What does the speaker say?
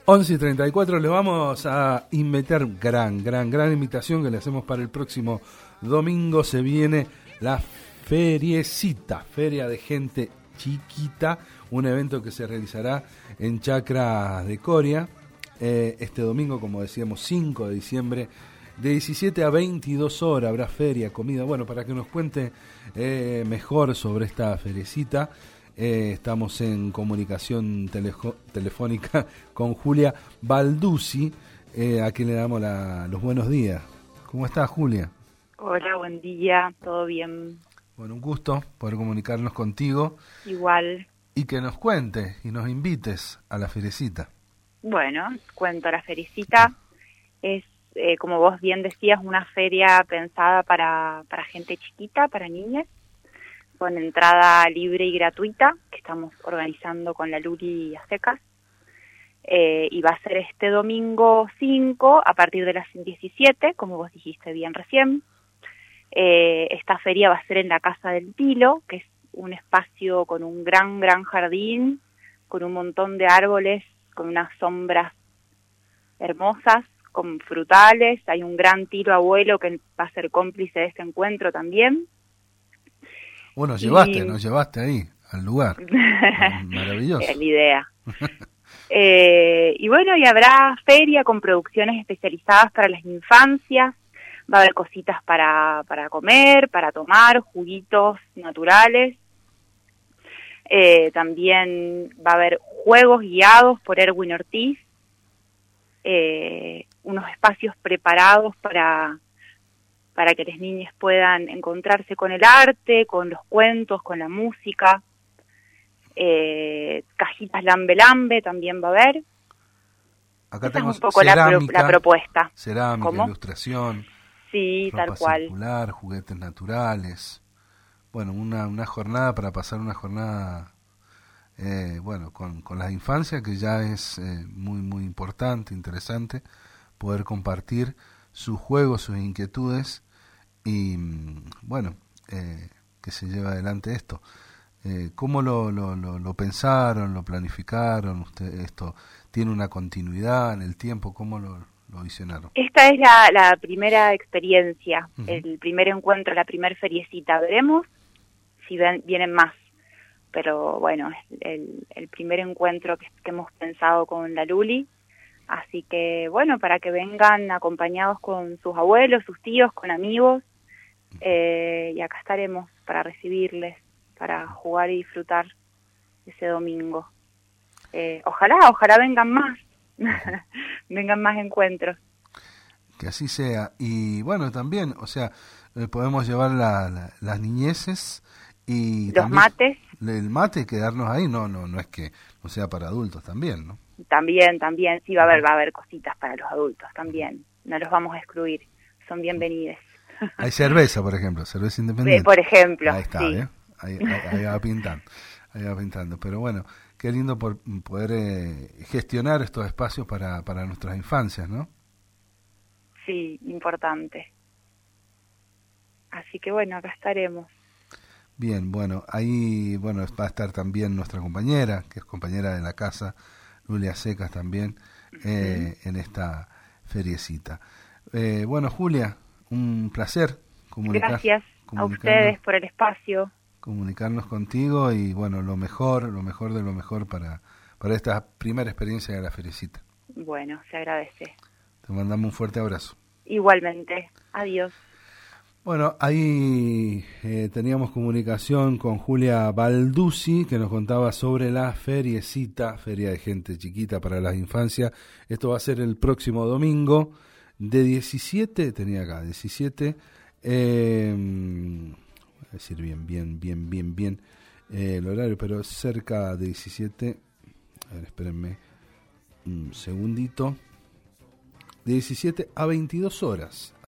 11:34, le vamos a invitar, gran invitación que le hacemos para el próximo domingo. Se viene la feriecita, Feria de Gente Chiquita, un evento que se realizará en Chacras de Coria, este domingo, como decíamos, 5 de diciembre, de 17 a 22 horas, habrá feria, comida. Bueno, para que nos cuente mejor sobre esta feriecita, estamos en comunicación telefónica con Julia Balduzzi, a quien le damos los buenos días. ¿Cómo estás, Julia? Hola, buen día, ¿todo bien? Bueno, un gusto poder comunicarnos contigo. Igual. Y que nos cuentes y nos invites a la feriecita. Bueno, cuento, la feriecita es, como vos bien decías, una feria pensada para gente chiquita, para niñas, con entrada libre y gratuita, que estamos organizando con la Luli a secas. Y va a ser este domingo 5 a partir de las 17, como vos dijiste bien recién. Esta feria va a ser en la Casa del Tilo, que es un espacio con un gran jardín, con un montón de árboles, con unas sombras hermosas, con frutales. Hay un gran tilo abuelo que va a ser cómplice de este encuentro también. Bueno, nos llevaste ahí, al lugar. Maravilloso. Es la idea. Y bueno, y habrá feria con producciones especializadas para las infancias. Va a haber cositas para comer, para tomar, juguitos naturales. También va a haber juegos guiados por Erwin Ortiz. Unos espacios preparados para que las niñas puedan encontrarse con el arte, con los cuentos, con la música. Cajitas lambe también va a haber. Acá esa tenemos es un poco cerámica, la propuesta. Cerámica, ¿Cómo? ilustración, sí, ropa tal cual. circular, juguetes naturales. Bueno, una jornada para pasar una jornada con las infancias, que ya es muy importante, interesante, poder compartir sus juegos, sus inquietudes y que se lleve adelante esto. ¿Cómo lo pensaron, lo planificaron? ¿Esto tiene una continuidad en el tiempo? ¿Cómo lo visionaron? Esta es la primera experiencia, Uh-huh. El primer encuentro, la primer feriecita. Veremos si vienen más, pero bueno, es el primer encuentro que hemos pensado con la Luli, así que bueno, para que vengan acompañados con sus abuelos, sus tíos, con amigos, y acá estaremos para recibirles, para jugar y disfrutar ese domingo. Ojalá vengan más, vengan más encuentros. Que así sea. Y bueno, también, o sea, podemos llevar las niñeces y los mates. El mate, quedarnos ahí, no es que no sea para adultos también, ¿no? También, sí va a haber cositas para los adultos también, no los vamos a excluir, son bienvenidos. Hay cerveza, por ejemplo, cerveza independiente. Por ejemplo, ahí está, sí. ¿eh? Ahí va pintando, pero bueno, qué lindo por poder gestionar estos espacios para nuestras infancias, ¿no? Sí, importante. Así que bueno, acá estaremos. Bien, bueno, ahí va a estar también nuestra compañera, que es compañera de la casa, Lulia Secas también, en esta feriecita. Bueno, Julia, un placer Gracias a ustedes por el espacio. Comunicarnos contigo y bueno, lo mejor de lo mejor para esta primera experiencia de la feriecita. Bueno, se agradece. Te mandamos un fuerte abrazo. Igualmente, adiós. Bueno, ahí teníamos comunicación con Julia Balduzzi, que nos contaba sobre la feriecita, Feria de Gente Chiquita para las Infancias. Esto va a ser el próximo domingo de 17, tenía acá, 17, voy a decir bien el horario, pero cerca de 17, a ver, espérenme un segundito, de 17 a 22 horas.